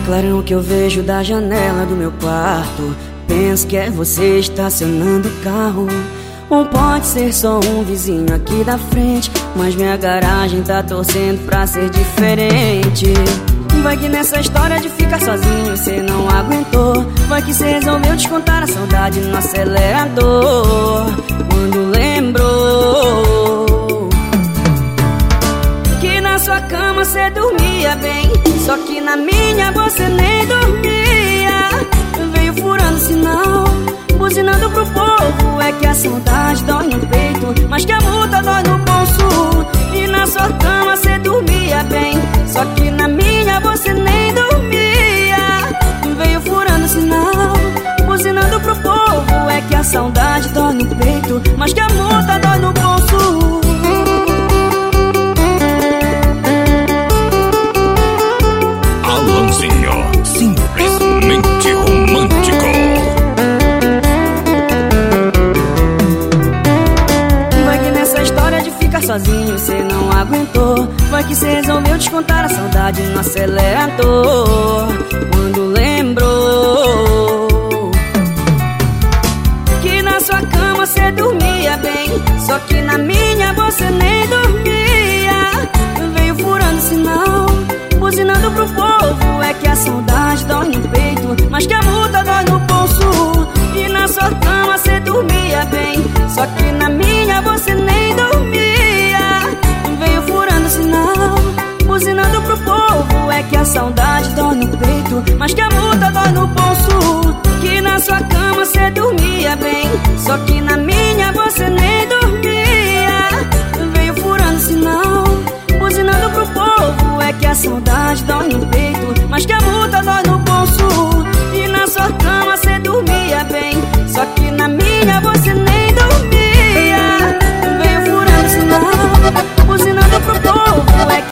clarão que eu vejo da janela do meu quarto, penso que é você estacionando o carro. Ou pode ser só um vizinho aqui da frente, mas minha garagem tá torcendo pra ser diferente. Vai que nessa história de ficar sozinho cê não aguentou. Vai que cê resolveu descontar a saudade no acelerador. Quando lembrou que na sua cama cê dormia bem, só que na minha você nem dormia. Veio furando sinal, buzinando pro povo. É que a saudade dói no peito, mas que a multa dói no bolso. E na sua cama cê dormia bem, só que na minha você nem dormia. Veio furando sinal, buzinando pro povo. É que a saudade dói no peito, mas que a multa dói no bolso. Alanzinho, simplesmente romântico. Vai que nessa história de ficar sozinho cê não aguentou. Vai que cê resolveu descontar a saudade no acelerador. Quando lembrou que na sua cama cê dormia bem, só que na minha você nem dormia. Veio furando sinal, buzinando pro povo. É que a saudade dói no peito, mas que a multa dói no bolso. E na sua cama cê dormia bem, só que na minha você nem dormia. Veio furando sinal, buzinando pro povo. É que a saudade dói no peito, mas que a multa dói no bolso. Que na sua cama cê dormia bem, só que na minha você nem